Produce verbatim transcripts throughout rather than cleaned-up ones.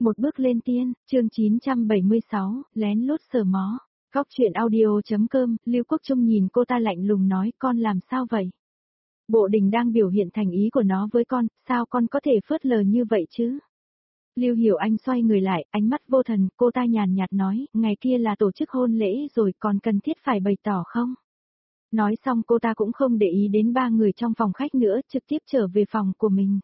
Một bước lên tiên, chương chín trăm bảy mươi sáu, lén lút sờ mó. Góc truyện audio.com, Lưu Quốc Trung nhìn cô ta lạnh lùng nói, con làm sao vậy? Bộ Đình đang biểu hiện thành ý của nó với con, sao con có thể phớt lờ như vậy chứ? Lưu Hiểu Anh xoay người lại, ánh mắt vô thần, cô ta nhàn nhạt nói, ngày kia là tổ chức hôn lễ rồi, còn cần thiết phải bày tỏ không? Nói xong cô ta cũng không để ý đến ba người trong phòng khách nữa, trực tiếp trở về phòng của mình.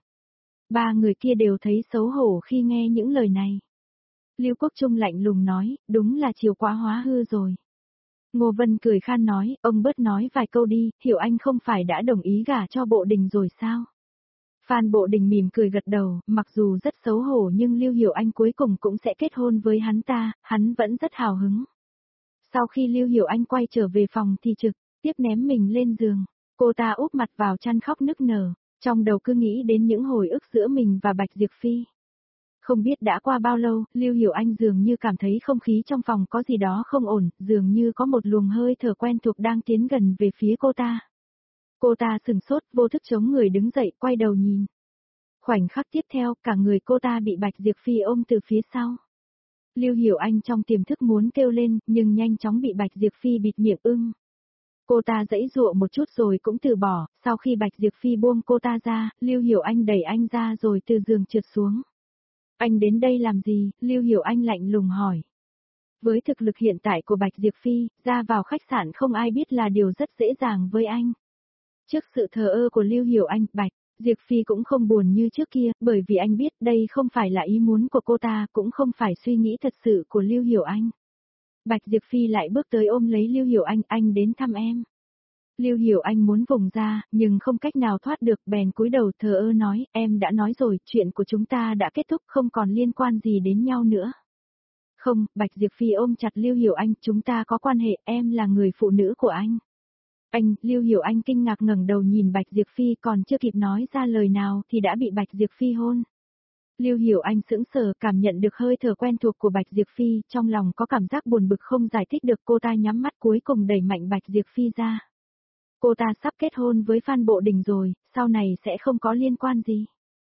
Ba người kia đều thấy xấu hổ khi nghe những lời này. Lưu Quốc Trung lạnh lùng nói, đúng là chiều quá hóa hư rồi. Ngô Vân cười khan nói, ông bớt nói vài câu đi, Hiểu Anh không phải đã đồng ý gả cho Bộ Đình rồi sao? Phan Bộ Đình mỉm cười gật đầu, mặc dù rất xấu hổ nhưng Lưu Hiểu Anh cuối cùng cũng sẽ kết hôn với hắn ta, hắn vẫn rất hào hứng. Sau khi Lưu Hiểu Anh quay trở về phòng thì trực tiếp ném mình lên giường, cô ta úp mặt vào chăn khóc nức nở, trong đầu cứ nghĩ đến những hồi ức giữa mình và Bạch Diệp Phi. Không biết đã qua bao lâu, Lưu Hiểu Anh dường như cảm thấy không khí trong phòng có gì đó không ổn, dường như có một luồng hơi thở quen thuộc đang tiến gần về phía cô ta. Cô ta sừng sốt, vô thức chống người đứng dậy, quay đầu nhìn. Khoảnh khắc tiếp theo, cả người cô ta bị Bạch Diệp Phi ôm từ phía sau. Lưu Hiểu Anh trong tiềm thức muốn kêu lên, nhưng nhanh chóng bị Bạch Diệp Phi bịt miệng ưng. Cô ta giãy giụa một chút rồi cũng từ bỏ, sau khi Bạch Diệp Phi buông cô ta ra, Lưu Hiểu Anh đẩy anh ra rồi từ giường trượt xuống. Anh đến đây làm gì? Lưu Hiểu Anh lạnh lùng hỏi. Với thực lực hiện tại của Bạch Diệp Phi, ra vào khách sạn không ai biết là điều rất dễ dàng với anh. Trước sự thờ ơ của Lưu Hiểu Anh, Bạch Diệp Phi cũng không buồn như trước kia, bởi vì anh biết đây không phải là ý muốn của cô ta, cũng không phải suy nghĩ thật sự của Lưu Hiểu Anh. Bạch Diệp Phi lại bước tới ôm lấy Lưu Hiểu Anh, anh đến thăm em. Lưu Hiểu Anh muốn vùng ra, nhưng không cách nào thoát được, bèn cúi đầu thờ ơ nói, em đã nói rồi, chuyện của chúng ta đã kết thúc, không còn liên quan gì đến nhau nữa. Không, Bạch Diệp Phi ôm chặt Lưu Hiểu Anh, chúng ta có quan hệ, em là người phụ nữ của anh. Anh, Lưu Hiểu Anh kinh ngạc ngẩng đầu nhìn Bạch Diệp Phi, còn chưa kịp nói ra lời nào thì đã bị Bạch Diệp Phi hôn. Lưu Hiểu Anh sững sờ, cảm nhận được hơi thở quen thuộc của Bạch Diệp Phi, trong lòng có cảm giác buồn bực không giải thích được, cô ta nhắm mắt cuối cùng đẩy mạnh Bạch Diệp Phi ra. Cô ta sắp kết hôn với Phan Bộ Đình rồi, sau này sẽ không có liên quan gì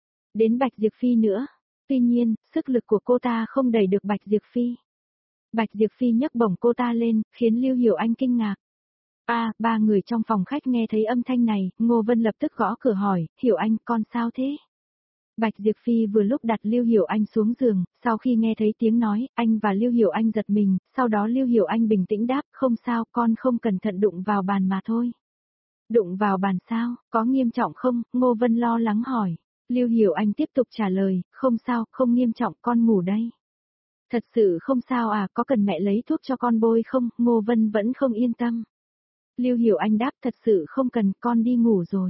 đến Bạch Diệp Phi nữa. Tuy nhiên, sức lực của cô ta không đẩy được Bạch Diệp Phi. Bạch Diệp Phi nhấc bổng cô ta lên, khiến Lưu Hiểu Anh kinh ngạc. A, à, ba người trong phòng khách nghe thấy âm thanh này, Ngô Vân lập tức gõ cửa hỏi, Hiểu Anh, con sao thế? Bạch Diệp Phi vừa lúc đặt Lưu Hiểu Anh xuống giường, sau khi nghe thấy tiếng nói, anh và Lưu Hiểu Anh giật mình, sau đó Lưu Hiểu Anh bình tĩnh đáp, không sao, con không cẩn thận đụng vào bàn mà thôi. Đụng vào bàn sao, có nghiêm trọng không? Ngô Vân lo lắng hỏi. Lưu Hiểu Anh tiếp tục trả lời, không sao, không nghiêm trọng, con ngủ đây. Thật sự không sao à, có cần mẹ lấy thuốc cho con bôi không? Ngô Vân vẫn không yên tâm. Lưu Hiểu Anh đáp, thật sự không cần, con đi ngủ rồi.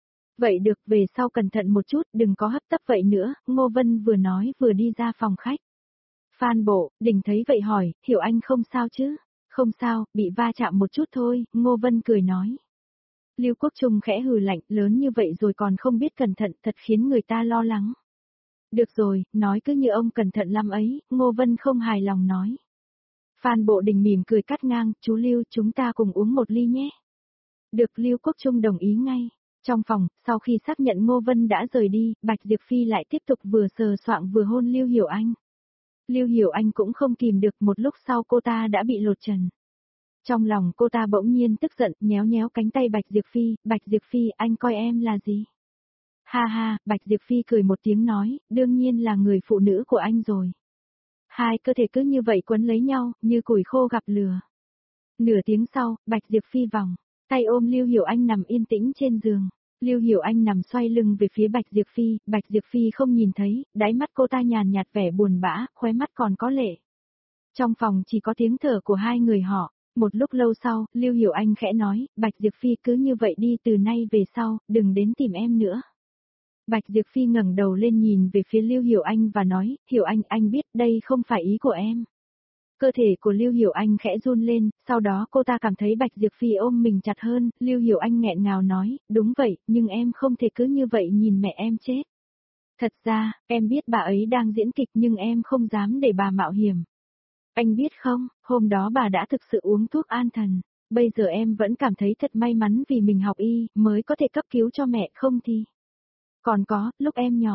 Vậy được, về sau cẩn thận một chút, đừng có hấp tấp vậy nữa, Ngô Vân vừa nói vừa đi ra phòng khách. Phan Bộ Đình thấy vậy hỏi, Hiểu Anh không sao chứ? Không sao, bị va chạm một chút thôi, Ngô Vân cười nói. Lưu Quốc Trung khẽ hừ lạnh, lớn như vậy rồi còn không biết cẩn thận, thật khiến người ta lo lắng. Được rồi, nói cứ như ông cẩn thận lắm ấy, Ngô Vân không hài lòng nói. Phan Bộ Đình mỉm cười cắt ngang, chú Lưu, chúng ta cùng uống một ly nhé. Được, Lưu Quốc Trung đồng ý ngay. Trong phòng, sau khi xác nhận Ngô Vân đã rời đi, Bạch Diệp Phi lại tiếp tục vừa sờ soạng vừa hôn Lưu Hiểu Anh. Lưu Hiểu Anh cũng không kìm được, một lúc sau cô ta đã bị lột trần. Trong lòng cô ta bỗng nhiên tức giận, nhéo nhéo cánh tay Bạch Diệp Phi, Bạch Diệp Phi, anh coi em là gì? Ha ha, Bạch Diệp Phi cười một tiếng nói, đương nhiên là người phụ nữ của anh rồi. Hai cơ thể cứ như vậy quấn lấy nhau, như củi khô gặp lửa. Nửa tiếng sau, Bạch Diệp Phi vòng tay ôm Lưu Hiểu Anh nằm yên tĩnh trên giường. Lưu Hiểu Anh nằm xoay lưng về phía Bạch Diệp Phi, Bạch Diệp Phi không nhìn thấy, đáy mắt cô ta nhàn nhạt vẻ buồn bã, khóe mắt còn có lệ. Trong phòng chỉ có tiếng thở của hai người họ. Một lúc lâu sau, Lưu Hiểu Anh khẽ nói, Bạch Diệp Phi cứ như vậy đi, từ nay về sau, đừng đến tìm em nữa. Bạch Diệp Phi ngẩng đầu lên nhìn về phía Lưu Hiểu Anh và nói, Hiểu Anh, anh biết đây không phải ý của em. Cơ thể của Lưu Hiểu Anh khẽ run lên, sau đó cô ta cảm thấy Bạch Diệp Phi ôm mình chặt hơn, Lưu Hiểu Anh nghẹn ngào nói, đúng vậy, nhưng em không thể cứ như vậy nhìn mẹ em chết. Thật ra, em biết bà ấy đang diễn kịch nhưng em không dám để bà mạo hiểm. Anh biết không, hôm đó bà đã thực sự uống thuốc an thần, bây giờ em vẫn cảm thấy thật may mắn vì mình học y, mới có thể cấp cứu cho mẹ, không thì. Còn có, lúc em nhỏ,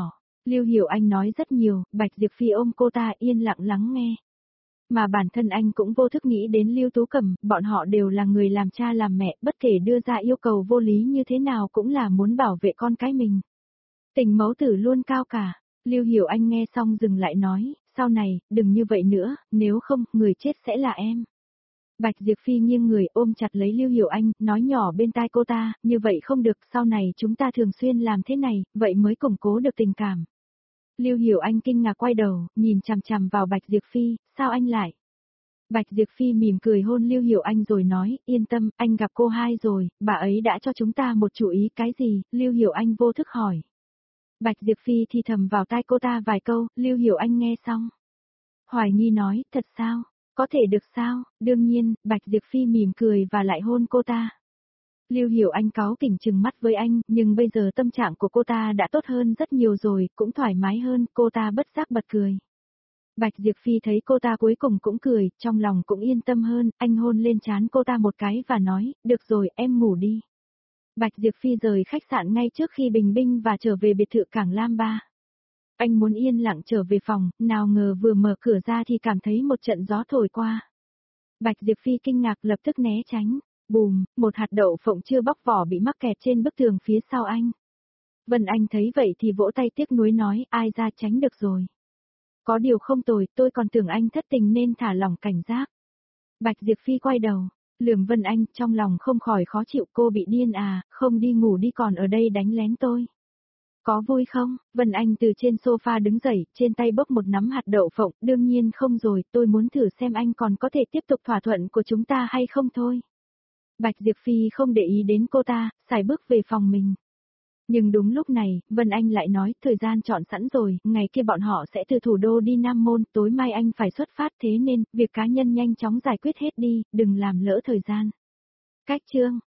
Lưu Hiểu Anh nói rất nhiều, Bạch Diệp Phi ôm cô ta yên lặng lắng nghe. Mà bản thân anh cũng vô thức nghĩ đến Lưu Tú Cẩm, bọn họ đều là người làm cha làm mẹ, bất kể đưa ra yêu cầu vô lý như thế nào cũng là muốn bảo vệ con cái mình. Tình mẫu tử luôn cao cả. Lưu Hiểu Anh nghe xong dừng lại nói, sau này, đừng như vậy nữa, nếu không, người chết sẽ là em. Bạch Diệp Phi nghiêng người ôm chặt lấy Lưu Hiểu Anh, nói nhỏ bên tai cô ta, như vậy không được, sau này chúng ta thường xuyên làm thế này, vậy mới củng cố được tình cảm. Lưu Hiểu Anh kinh ngạc quay đầu, nhìn chằm chằm vào Bạch Diệp Phi, sao anh lại? Bạch Diệp Phi mỉm cười hôn Lưu Hiểu Anh rồi nói, yên tâm, anh gặp cô hai rồi, bà ấy đã cho chúng ta một chủ ý, cái gì? Lưu Hiểu Anh vô thức hỏi. Bạch Diệp Phi thì thầm vào tai cô ta vài câu, Lưu Hiểu Anh nghe xong. Hoài nghi nói, thật sao? Có thể được sao? Đương nhiên, Bạch Diệp Phi mỉm cười và lại hôn cô ta. Lưu Hiểu Anh cáu kỉnh trừng mắt với anh, nhưng bây giờ tâm trạng của cô ta đã tốt hơn rất nhiều rồi, cũng thoải mái hơn, cô ta bất giác bật cười. Bạch Diệp Phi thấy cô ta cuối cùng cũng cười, trong lòng cũng yên tâm hơn, anh hôn lên trán cô ta một cái và nói, được rồi, em ngủ đi. Bạch Diệp Phi rời khách sạn ngay trước khi bình binh và trở về biệt thự Cảng Lam Ba. Anh muốn yên lặng trở về phòng, nào ngờ vừa mở cửa ra thì cảm thấy một trận gió thổi qua. Bạch Diệp Phi kinh ngạc lập tức né tránh. Bùm, một hạt đậu phộng chưa bóc vỏ bị mắc kẹt trên bức tường phía sau anh. Vân Anh thấy vậy thì vỗ tay tiếc nuối nói, ai ra tránh được rồi. Có điều không tồi, tôi còn tưởng anh thất tình nên thả lỏng cảnh giác. Bạch Diệp Phi quay đầu, lườm Vân Anh, trong lòng không khỏi khó chịu, cô bị điên à, không đi ngủ đi còn ở đây đánh lén tôi. Có vui không? Vân Anh từ trên sofa đứng dậy, trên tay bốc một nắm hạt đậu phộng, đương nhiên không rồi, tôi muốn thử xem anh còn có thể tiếp tục thỏa thuận của chúng ta hay không thôi. Bạch Diệp Phi không để ý đến cô ta, xài bước về phòng mình. Nhưng đúng lúc này, Vân Anh lại nói, thời gian chọn sẵn rồi, ngày kia bọn họ sẽ từ thủ đô đi Nam Môn, tối mai anh phải xuất phát thế nên, việc cá nhân nhanh chóng giải quyết hết đi, đừng làm lỡ thời gian. Cách chương